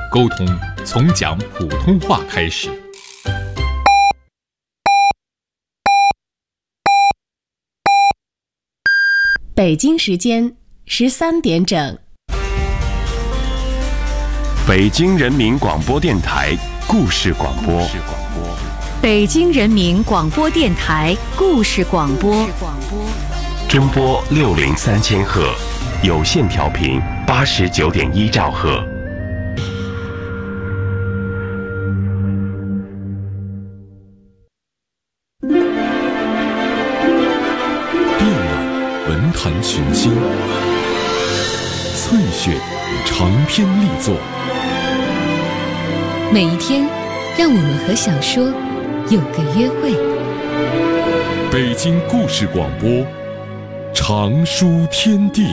沟通从讲普通话开始。 北京时间13点整。 北京人民广播电台故事广播。 北京人民广播电台故事广播。 中波603千赫，有线调频89.1兆赫。 遍览文坛群星，萃选长篇力作。 每一天，让我们和小说有个约会。 北京故事广播，长书天地。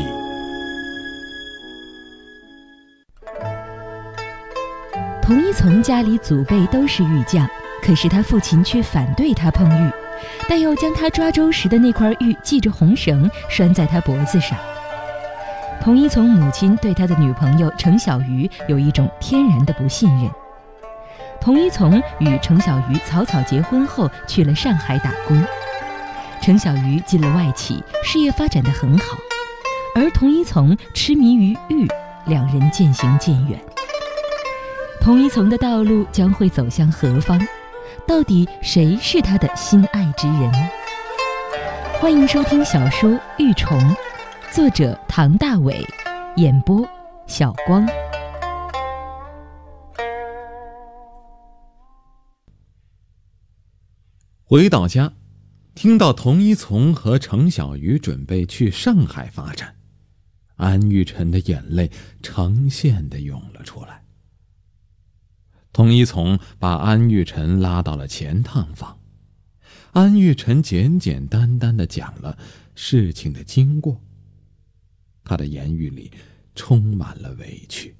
童一从家里祖辈都是玉匠，可是他父亲却反对他碰玉，但又将他抓周时的那块玉系着红绳拴在他脖子上。童一从母亲对他的女朋友程小鱼有一种天然的不信任。童一从与程小鱼草草结婚后去了上海打工，程小鱼进了外企，事业发展得很好，而童一从痴迷于玉，两人渐行渐远。童一从的道路将会走向何方？到底谁是他的心爱之人？欢迎收听小说《玉虫》，作者唐大伟，演播小光。 回到家，听到童一从和程小鱼准备去上海发展，安玉辰的眼泪成线地涌了出来。童一从把安玉辰拉到了前趟房，安玉辰简简单单地讲了事情的经过，他的言语里充满了委屈。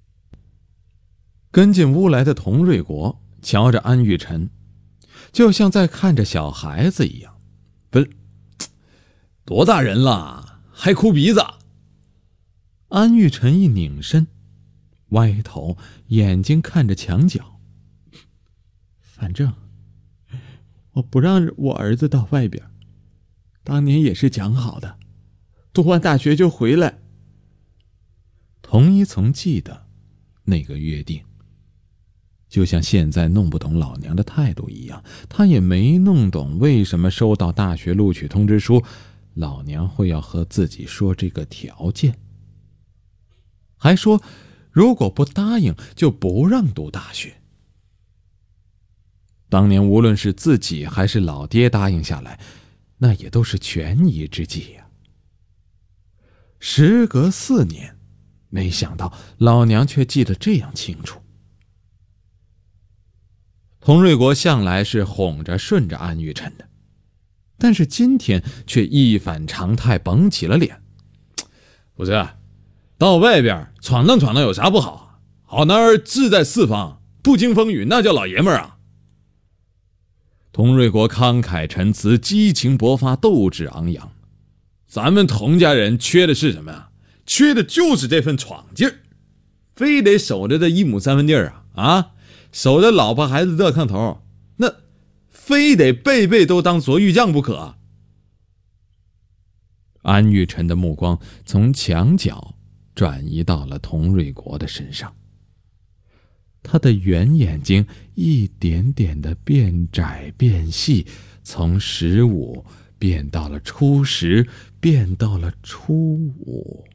跟进屋来的童瑞国瞧着安玉辰，就像在看着小孩子一样。不是，多大人了还哭鼻子？安玉辰一拧身，歪头眼睛看着墙角。反正我不让我儿子到外边，当年也是讲好的，读完大学就回来。童一从记得那个约定，就像现在弄不懂老娘的态度一样，他也没弄懂为什么收到大学录取通知书，老娘会要和自己说这个条件，还说如果不答应就不让读大学。当年无论是自己还是老爹答应下来，那也都是权宜之计呀。时隔4年，没想到老娘却记得这样清楚。童瑞国向来是哄着顺着安玉辰的，但是今天却一反常态，绷起了脸。不是，到外边闯荡闯荡有啥不好？好男儿志在四方，不经风雨那叫老爷们儿啊！童瑞国慷慨陈词，激情勃发，斗志昂扬。咱们童家人缺的是什么呀？缺的就是这份闯劲儿，非得守着这1亩3分地啊！守着老婆孩子热炕头，那非得辈辈都当左玉匠不可。安玉辰的目光从墙角转移到了童瑞国的身上，他的圆眼睛一点点的变窄变细，从15变到了初10，变到了初5，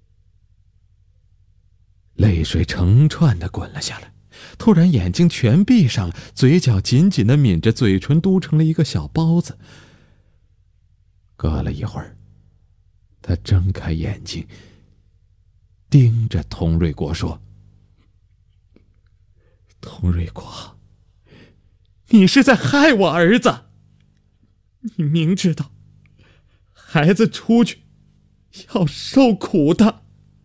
泪水成串的滚了下来。突然眼睛全闭上了，嘴角紧紧地抿着，嘴唇嘟成了一个小包子。隔了一会儿，他睁开眼睛，盯着童瑞国说：“童瑞国，你是在害我儿子，你明知道孩子出去要受苦的。”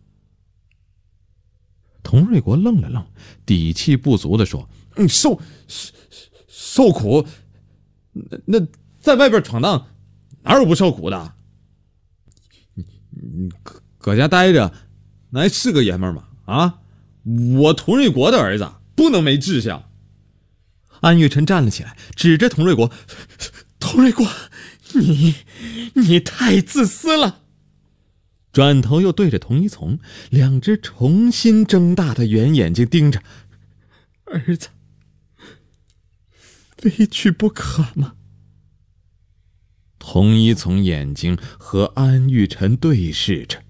童瑞国愣了愣，底气不足地说：“受苦？那在外边闯荡，哪有不受苦的？你搁家待着，那还是个爷们儿吗？啊！ 我佟瑞国的儿子不能没志向。安玉成站了起来，指着佟瑞国：“佟瑞国，你太自私了。”转头又对着佟一从，两只重新睁大的圆眼睛盯着：“儿子，非去不可吗？”佟一从眼睛和安玉成对视着。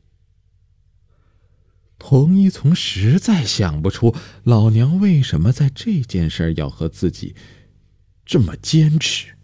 佟一从实在想不出老娘为什么在这件事要和自己这么坚持。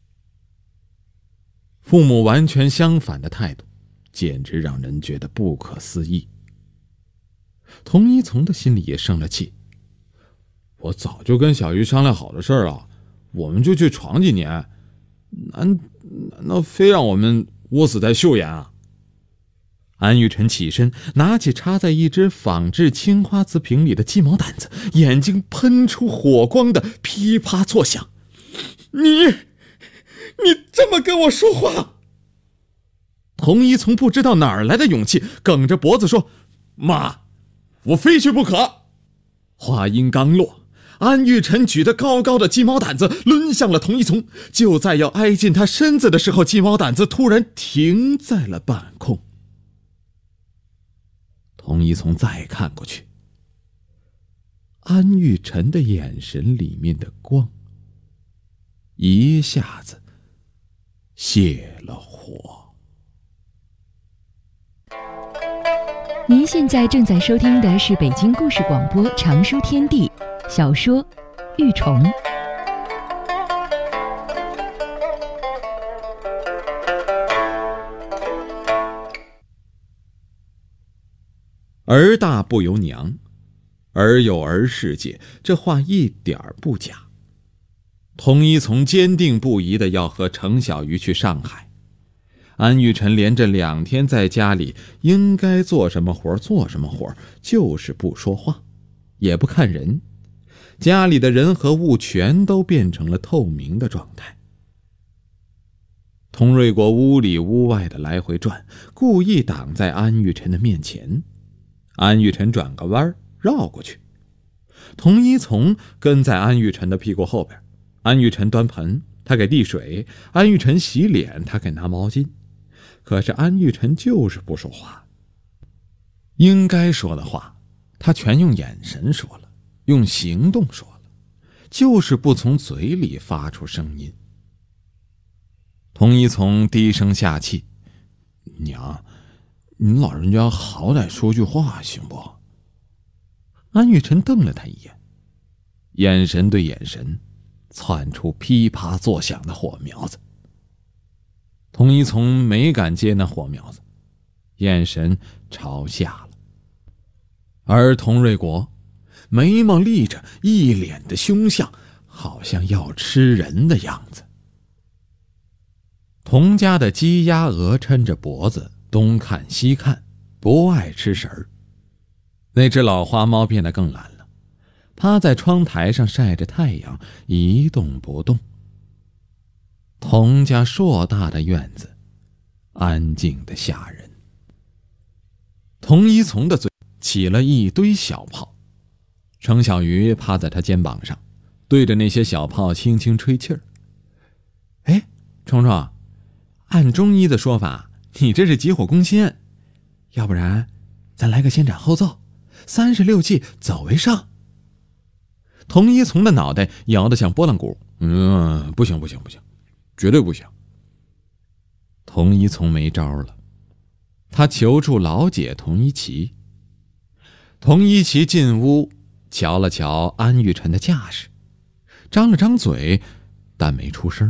父母完全相反的态度，简直让人觉得不可思议。佟一从的心里也生了气。我早就跟小鱼商量好的事儿啊，我们就去闯几年，难道非让我们窝死在岫岩啊？安玉成起身，拿起插在一只仿制青花瓷瓶里的鸡毛掸子，眼睛喷出火光的噼啪作响。你这么跟我说话？佟一从不知道哪儿来的勇气，梗着脖子说：“妈，我非去不可。”话音刚落，安玉成举得高高的鸡毛掸子抡向了佟一从，就在要挨近他身子的时候，鸡毛掸子突然停在了半空。佟一从再看过去，安玉成的眼神里面的光一下子熄了火。 您现在正在收听的是北京故事广播长书天地小说《玉虫》。 儿大不由娘，儿有儿世界，这话一点儿不假。佟一从坚定不移地要和程小鱼去上海。安玉成连着2天在家里，应该做什么活做什么活，就是不说话，也不看人，家里的人和物全都变成了透明的状态。佟瑞国屋里屋外的来回转，故意挡在安玉成的面前。安玉成转个弯绕过去，佟一从跟在安玉成的屁股后边。安玉成端盆，他给递水；安玉成洗脸，他给拿毛巾。可是安玉成就是不说话，应该说的话他全用眼神说了，用行动说了，就是不从嘴里发出声音。佟一从低声下气：“娘，您老人家好歹说句话行不？”安玉成瞪了他一眼，眼神对眼神，窜出噼啪作响的火苗子。佟一从没敢接那火苗子，眼神朝下了。而佟瑞国眉毛立着，一脸的凶相，好像要吃人的样子。佟家的鸡鸭鹅抻着脖子东看西看，不爱吃食儿。那只老花猫变得更懒了，趴在窗台上晒着太阳，一动不动。佟家硕大的院子安静的吓人。佟一从的嘴起了一堆小泡，程小鱼趴在他肩膀上，对着那些小泡轻轻吹气儿。哎，虫虫，按中医的说法，你这是急火攻心，要不然咱来个先斩后奏，36计走为上。佟一从的脑袋摇得像拨浪鼓，不行，绝对不行。佟一从没招了，他求助老姐佟一奇。佟一奇进屋瞧了瞧安玉成的架势，张了张嘴，但没出声。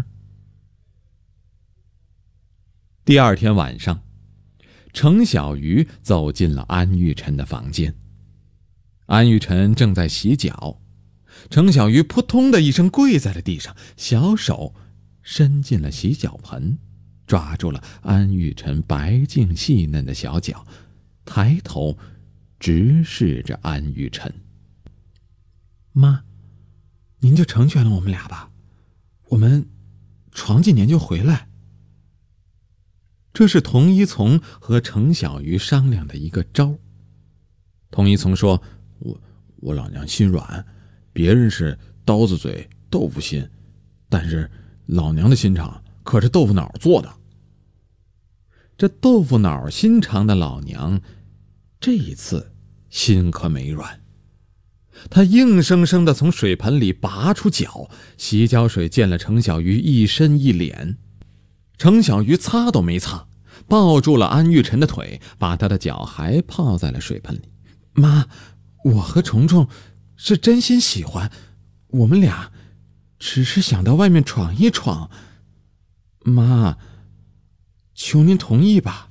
第2天晚上，程小鱼走进了安玉成的房间。安玉成正在洗脚，程小鱼扑通的一声跪在了地上，小手伸进了洗脚盆，抓住了安玉成白净细嫩的小脚，抬头直视着安玉成。妈，您就成全了我们俩吧，我们闯几年就回来。这是佟一从和程小鱼商量的一个招。佟一从说： 我老娘心软，别人是刀子嘴豆腐心，但是老娘的心肠可是豆腐脑做的。这豆腐脑心肠的老娘，这一次心可没软。她硬生生地从水盆里拔出脚，洗脚水溅了程小鱼一身一脸。程小鱼擦都没擦，抱住了安玉晨的腿，把他的脚还泡在了水盆里。妈，我和虫虫是真心喜欢，我们俩只是想到外面闯一闯。妈，求您同意吧。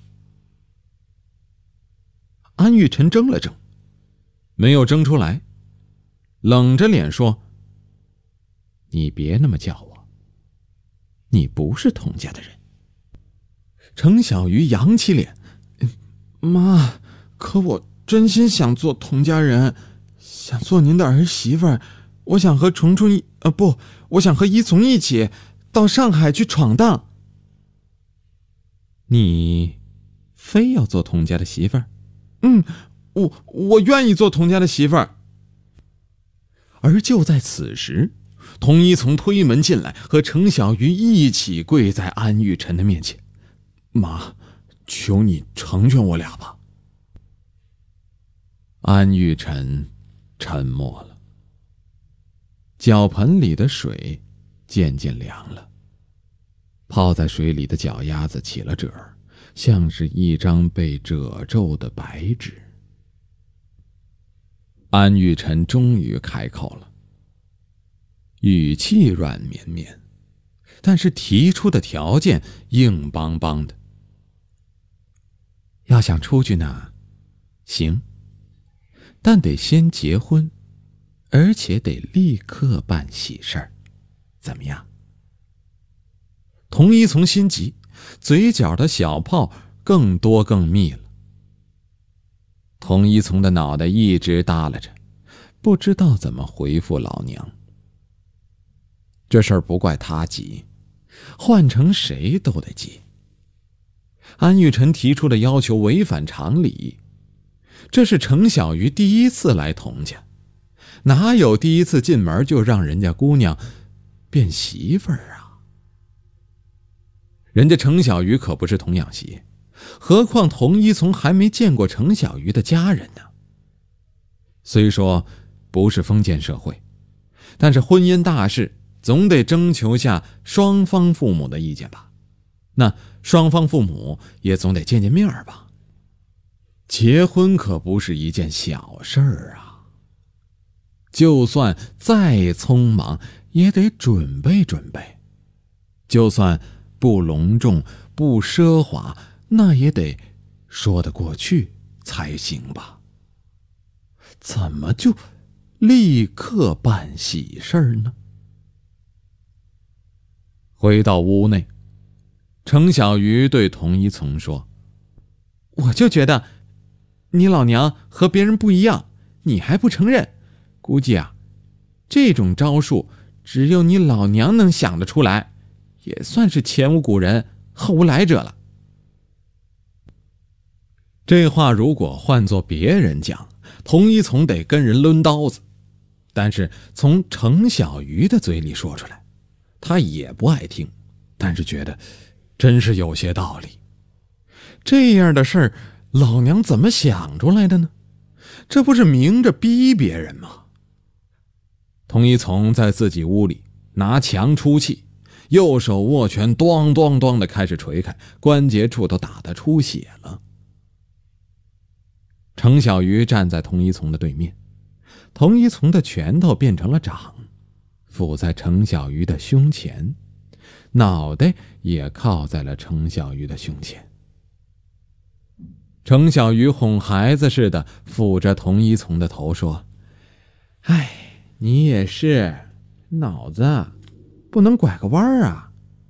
安玉晨怔了怔，没有怔出来，冷着脸说：你别那么叫我，你不是童家的人。程小鱼扬起脸，妈，可我真心想做童家人，想做您的儿媳妇儿。我想和虫虫我想和依从一起到上海去闯荡。你非要做童家的媳妇儿？我愿意做童家的媳妇儿。而就在此时，童一从推门进来，和程小鱼一起跪在安玉晨的面前。妈，求你成全我俩吧。安玉晨沉默了，脚盆里的水渐渐凉了，泡在水里的脚丫子起了褶儿，像是一张被褶皱的白纸。安玉晨终于开口了，语气软绵绵，但是提出的条件硬邦邦的。要想出去呢，行，但得先结婚，而且得立刻办喜事儿，怎么样？童一从心急，嘴角的小泡更多更密了。童一从的脑袋一直耷拉着，不知道怎么回复老娘。这事儿不怪他急，换成谁都得急。安玉晨提出的要求违反常理，这是程小鱼第一次来童家，哪有第一次进门就让人家姑娘变媳妇儿啊？人家程小鱼可不是童养媳，何况童一从还没见过程小鱼的家人呢。虽说不是封建社会，但是婚姻大事总得征求下双方父母的意见吧，那双方父母也总得见见面吧。结婚可不是一件小事儿啊，就算再匆忙也得准备准备，就算不隆重不奢华，那也得说得过去才行吧。怎么就立刻办喜事儿呢？回到屋内，程小鱼对童一从说：我就觉得你老娘和别人不一样，你还不承认，估计啊，这种招数只有你老娘能想得出来，也算是前无古人后无来者了。这话如果换作别人讲，童一从得跟人抡刀子，但是从程小鱼的嘴里说出来，他也不爱听，但是觉得真是有些道理。这样的事儿，老娘怎么想出来的呢？这不是明着逼别人吗？童一从在自己屋里拿墙出气，右手握拳咚咚咚地开始捶开，关节处都打得出血了。程小鱼站在童一从的对面，童一从的拳头变成了掌，附在程小鱼的胸前，脑袋也靠在了程小鱼的胸前。程小鱼哄孩子似的抚着童一从的头说：哎，你也是，脑子不能拐个弯啊。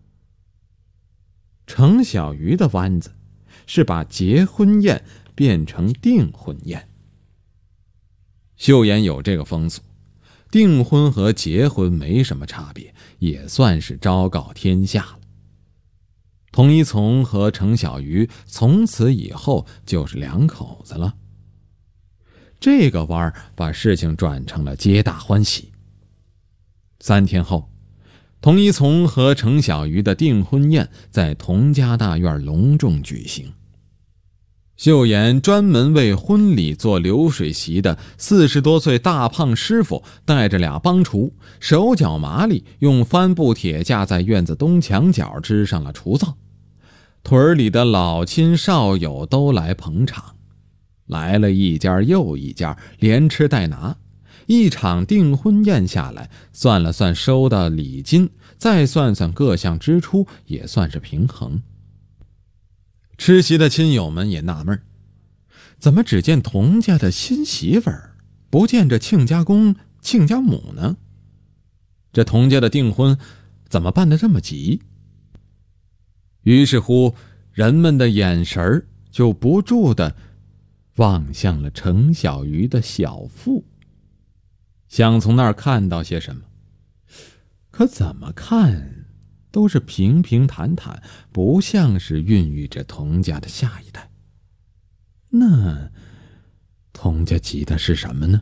程小鱼的弯子是把结婚宴变成订婚宴。岫岩有这个风俗，订婚和结婚没什么差别，也算是昭告天下了。童一从和程小鱼从此以后就是两口子了。 这个弯儿把事情转成了皆大欢喜。3天后，童一从和程小鱼的订婚宴在童家大院隆重举行。秀妍专门为婚礼做流水席的40多岁大胖师傅带着2帮厨，手脚麻利，用帆布铁架在院子东墙角支上了厨灶。屯里的老亲少友都来捧场，来了一家又一家，连吃带拿。一场订婚宴下来，算了算收的礼金，再算算各项支出，也算是平衡。吃席的亲友们也纳闷，怎么只见童家的新媳妇儿，不见这亲家公亲家母呢？这童家的订婚怎么办得这么急？于是乎，人们的眼神就不住地望向了程小鱼的小腹，想从那儿看到些什么，可怎么看都是平平坦坦，不像是孕育着童家的下一代。那童家急的是什么呢？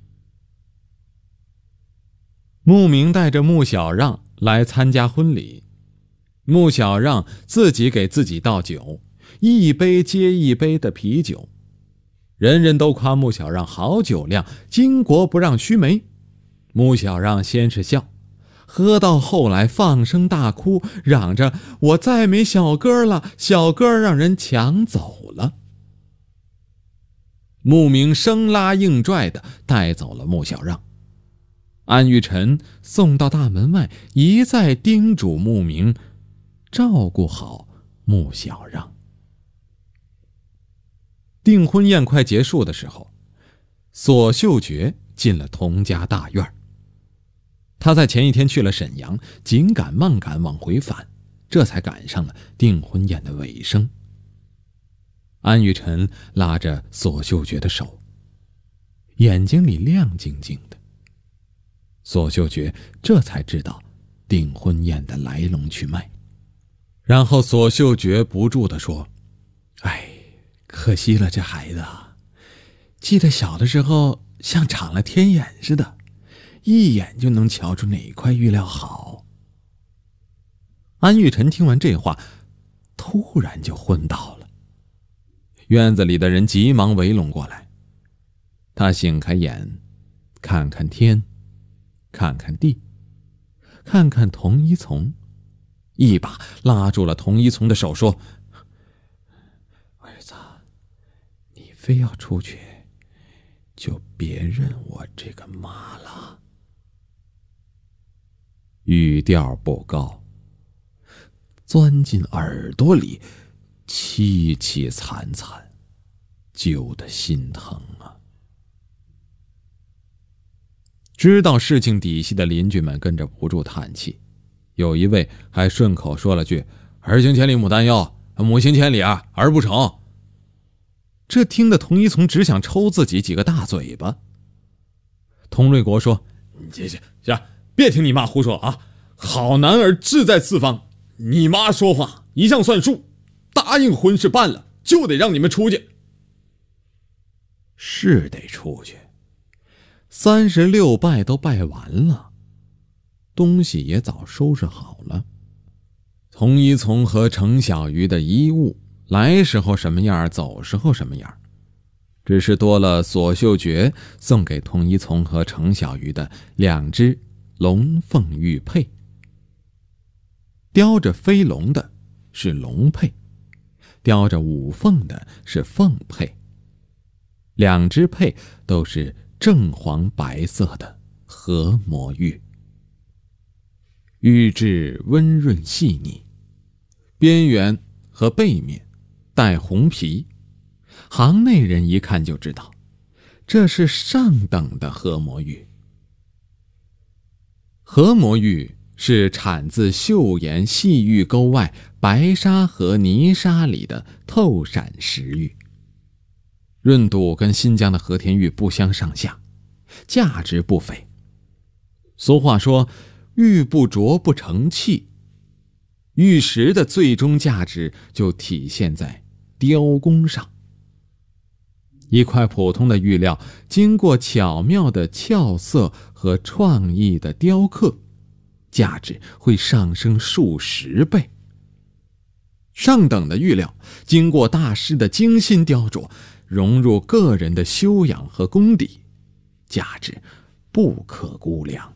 穆明带着穆小让来参加婚礼，穆小让自己给自己倒酒，一杯接一杯的啤酒，人人都夸穆小让好酒量，巾帼不让须眉。穆小让先是笑，喝到后来放声大哭，嚷着我再没小哥了，小哥让人抢走了。穆明生拉硬拽的带走了穆小让，安玉晨送到大门外，一再叮嘱穆明照顾好穆小让。订婚宴快结束的时候，索秀觉进了童家大院。他在前一天去了沈阳，紧赶慢赶往回返，这才赶上了订婚宴的尾声。安玉晨拉着索秀觉的手，眼睛里亮晶晶的。索秀觉这才知道订婚宴的来龙去脉。然后索秀觉不住地说：哎，可惜了这孩子啊，记得小的时候像长了天眼似的，一眼就能瞧出哪一块玉料好。安玉晨听完这话，突然就昏倒了。院子里的人急忙围拢过来，他醒开眼，看看天，看看地，看看童一从，一把拉住了童一从的手说：儿子，你非要出去，就别认我这个妈了。语调不高，钻进耳朵里，凄凄惨惨，揪得心疼啊。知道事情底细的邻居们跟着不住叹气，有一位还顺口说了句：儿行千里母担忧，母行千里儿不成。这听得童一从只想抽自己几个大嘴巴。童瑞国说：行，别听你妈胡说啊！好男儿志在四方，你妈说话一向算数，答应婚事办了，就得让你们出去。是得出去，36拜都拜完了，东西也早收拾好了。童一从和程小鱼的衣物，来时候什么样，走时候什么样，只是多了索秀觉送给童一从和程小鱼的2只龙凤玉佩。雕着飞龙的是龙佩，雕着五凤的是凤佩，2只佩都是正黄白色的合模玉，玉质温润细腻，边缘和背面带红皮，行内人一看就知道，这是上等的合模玉。合模玉是产自岫岩细玉沟外白沙和泥沙里的透闪石玉，润度跟新疆的和田玉不相上下，价值不菲。俗话说，玉不琢不成器，玉石的最终价值就体现在雕工上。 一块普通的玉料，经过巧妙的校色和创意的雕刻，价值会上升数十倍。上等的玉料，经过大师的精心雕琢，融入个人的修养和功底，价值不可估量。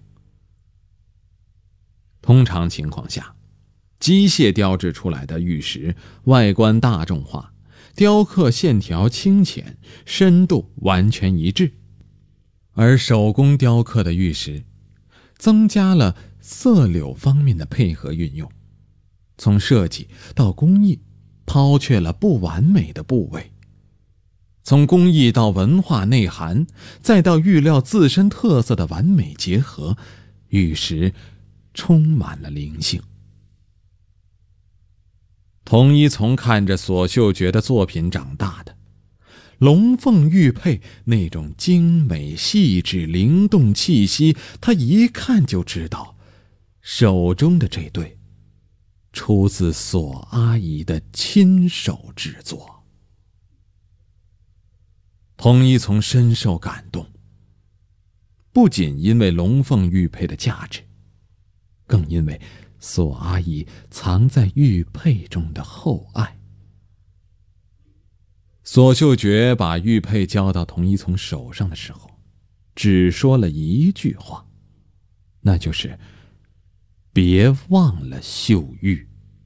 通常情况下，机械雕制出来的玉石外观大众化，雕刻线条清浅，深度完全一致。而手工雕刻的玉石增加了色柳方面的配合运用，从设计到工艺抛却了不完美的部位，从工艺到文化内涵，再到玉料自身特色的完美结合，玉石充满了灵性。童一从看着索秀觉的作品长大的，龙凤玉佩那种精美细致灵动气息，他一看就知道手中的这对出自索阿姨的亲手制作。童一从深受感动，不仅因为龙凤玉佩的价值，更因为索阿姨藏在玉佩中的厚爱。索秀觉把玉佩交到童一从手上的时候，只说了一句话，那就是别忘了绣玉。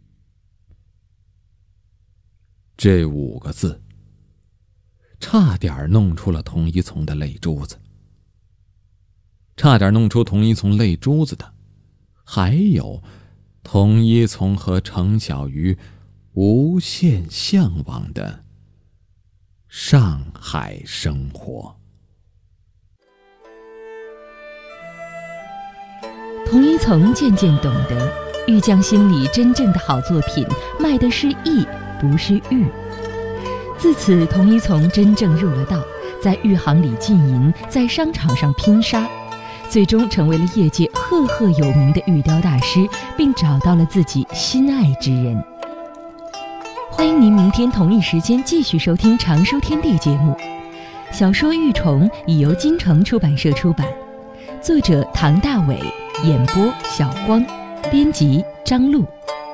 这5个字差点弄出了童一从的泪珠子。差点弄出童一从泪珠子的，还有童一从和程小鱼无限向往的上海生活。 童一从渐渐懂得，玉匠心里真正的好作品卖的是艺，不是玉。自此，童一从真正入了道，在玉行里浸淫，在商场上拼杀，最终成为了业界赫赫有名的玉雕大师，并找到了自己心爱之人。欢迎您明天同一时间继续收听常书天地节目。小说《玉虫》已由金城出版社出版，作者唐大伟，演播小光，编辑张璐。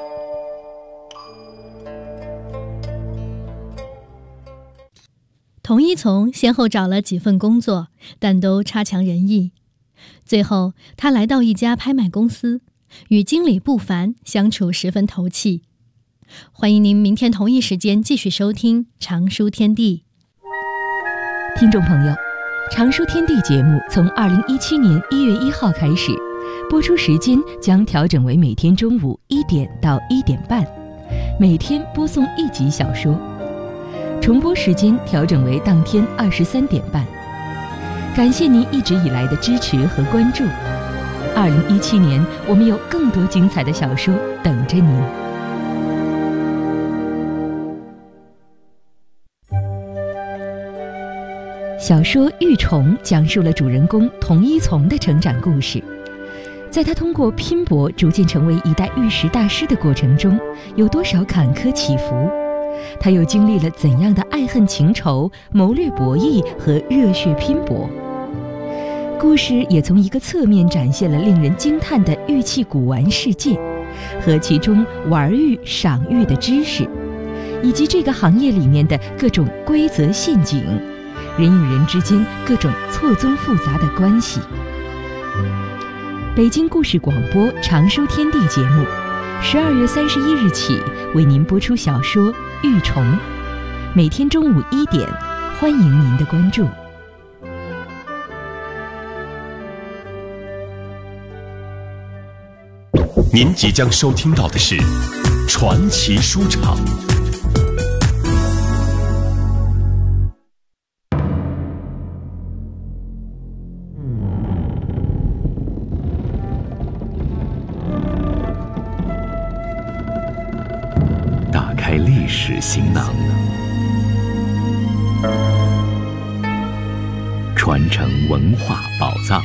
童一从先后找了几份工作，但都差强人意。最后，他来到一家拍卖公司，与经理不凡相处十分投契。欢迎您明天同一时间继续收听《常书天地》。 听众朋友，《常书天地》节目从2017年1月1号开始，播出时间将调整为每天中午1点到1点半，每天播送1集小说。重播时间调整为当天23点半。感谢您一直以来的支持和关注。2017年，我们有更多精彩的小说等着您。小说《玉虫》讲述了主人公童一从的成长故事。在他通过拼搏逐渐成为一代玉石大师的过程中，有多少坎坷起伏？他又经历了怎样的爱恨情仇、谋略博弈和热血拼搏？故事也从一个侧面展现了令人惊叹的玉器古玩世界，和其中玩玉、赏玉的知识，以及这个行业里面的各种规则陷阱，人与人之间各种错综复杂的关系。北京故事广播常书天地节目12月31日起为您播出小说《玉虫》，每天中午1点，欢迎您的关注。 您即将收听到的是传奇书场。打开历史行囊，传承文化宝藏。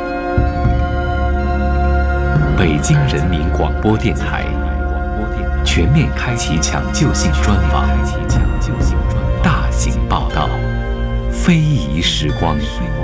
北京人民广播电台全面开启抢救性专访，大型报道，非遗时光。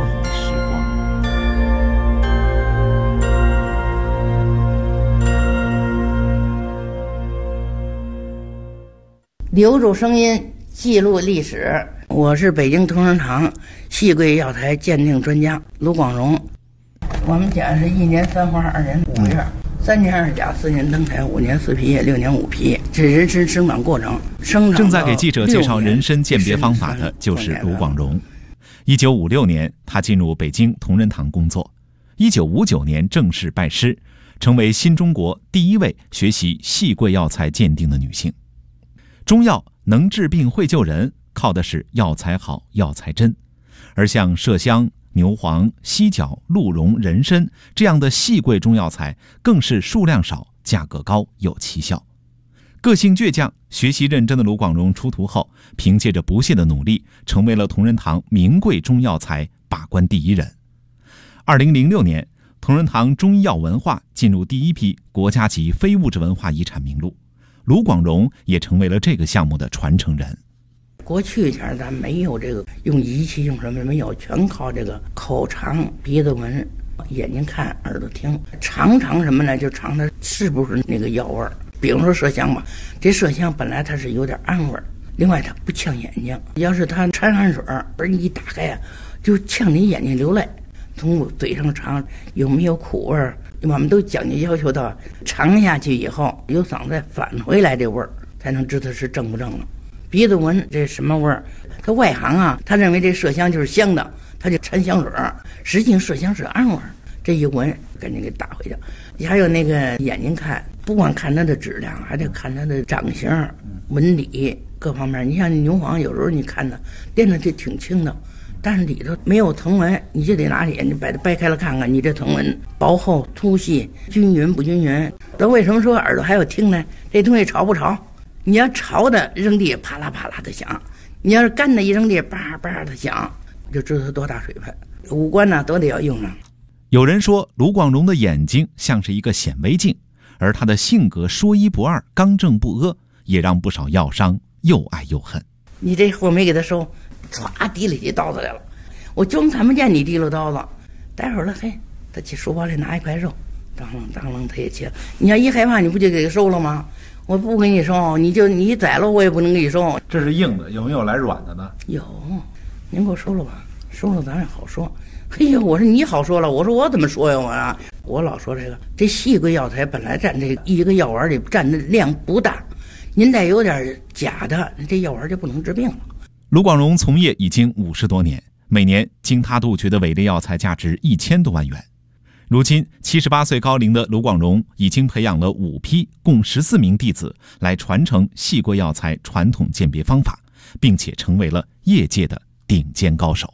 留住声音，记录历史。我是北京同仁堂细桂药材鉴定专家卢广荣。我们家是1年3花2年5月，3年2甲4年登台5年4皮叶6年5皮，这人参生长过程。 正在给记者介绍人参鉴别方法的就是卢广荣。1956年，他进入北京同仁堂工作。1959年正式拜师，成为新中国第一位学习细桂药材鉴定的女性。中药能治病会救人，靠的是药材好、药材真。而像麝香、牛黄、犀角、鹿茸、人参这样的细桂中药材，更是数量少、价格高、有奇效。个性倔强、学习认真的卢广荣出徒后，凭借着不懈的努力，成为了同仁堂名贵中药材把关第一人。2006年，同仁堂中医药文化进入第一批国家级非物质文化遗产名录。卢广荣也成为了这个项目的传承人。 过去前咱没有这个用仪器用什么没有，全靠这个口尝、鼻子闻、眼睛看、耳朵听，尝什么呢？就尝它是不是那个药味儿。比如说麝香吧，这麝香本来它是有点暗味儿，另外它不呛眼睛。要是它掺汗水，不是你一打开啊，就呛你眼睛流泪。从嘴上尝有没有苦味儿？我们都讲究要求到尝下去以后，有嗓子再返回来这味儿，才能知道是正不正了。鼻子闻这什么味儿？他外行啊，他认为这麝香就是香的，他就掺香水，实际上麝香是暗味儿。这一闻赶紧给打回去。还有那个眼睛看，不光看它的质量，还得看它的长相、纹理各方面。你像牛黄，有时候你看它练的就挺轻的，但是里头没有藤纹，你就得拿眼睛把它掰开了看看，你这藤纹薄厚、粗细、均匀不均匀。那为什么说耳朵还有听呢？这东西潮不潮？你要潮的扔地啪啦啪啦的响，你要是干的一扔地叭叭的响，就知道它多大水分。五官呢都得要用上。 有人说卢广荣的眼睛像是一个显微镜，而他的性格说一不二、刚正不阿，也让不少药商又爱又恨。 你这货没给他收，唰提起刀子来了，我就看不见你提溜刀子。待会儿了，嘿，他去书包里拿一块肉，当啷他也切。你要一害怕，你不就给他收了吗？我不给你收，你宰了我也不能给你收。 这是硬的，有没有来软的呢？ 有，您给我收了吧，收了咱也好说。嘿呀，我说你好说了，我说我怎么说呀我老说这细桂药材本来占这一个药丸里占的量不大，您再有点假的，这药丸就不能治病了。 卢广荣从业已经50多年，每年经他杜绝的伪劣药材价值1000多万元。如今78岁高龄的卢广荣已经培养了5批共14名弟子来传承细桂药材传统鉴别方法，并且成为了业界的顶尖高手。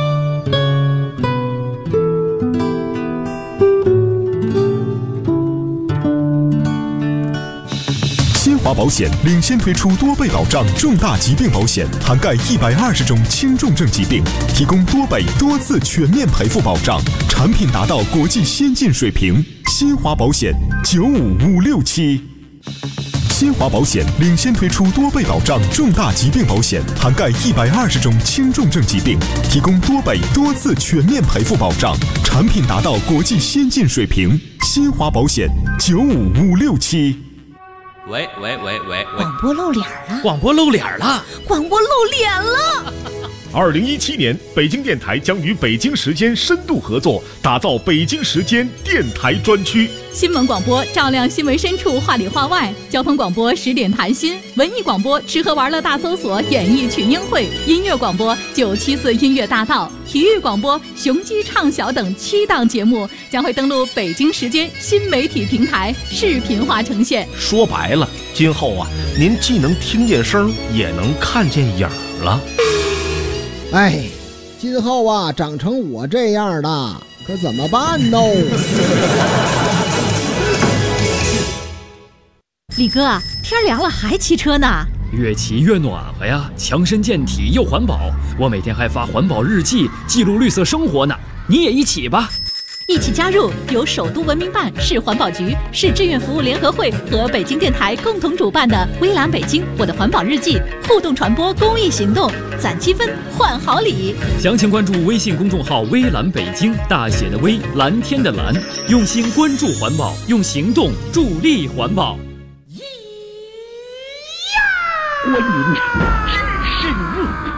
新华保险领先推出多倍保障重大疾病保险，涵盖120种轻重症疾病，提供多倍多次全面赔付保障，产品达到国际先进水平。新华保险95567。新华保险领先推出多倍保障重大疾病保险，涵盖120种轻重症疾病，提供多倍多次全面赔付保障，产品达到国际先进水平。新华保险95567。 喂， 广播露脸了！ 广播露脸了！ 广播露脸了 ！2017年，北京电台将与北京时间深度合作，打造北京时间电台专区。 新闻广播照亮新闻深处，话里话外；交通广播10点谈心；文艺广播吃喝玩乐大搜索，演艺群英会；音乐广播974音乐大道；体育广播雄鸡唱晓等7档节目将会登陆北京时间新媒体平台，视频化呈现。 说白了，今后啊，您既能听见声，也能看见影儿了。 哎，今后啊，长成我这样的，可怎么办呢？ 李哥，天凉了还骑车呢？ 越骑越暖和呀，强身健体又环保。我每天还发环保日记，记录绿色生活呢。你也一起吧。 一起加入由首都文明办、市环保局、市志愿服务联合会和北京电台共同主办的微蓝北京我的环保日记互动传播公益行动，攒积分换好礼。 详情关注微信公众号微蓝北京，大写的微，蓝天的蓝，用心关注环保，用行动助力环保。 观云知世日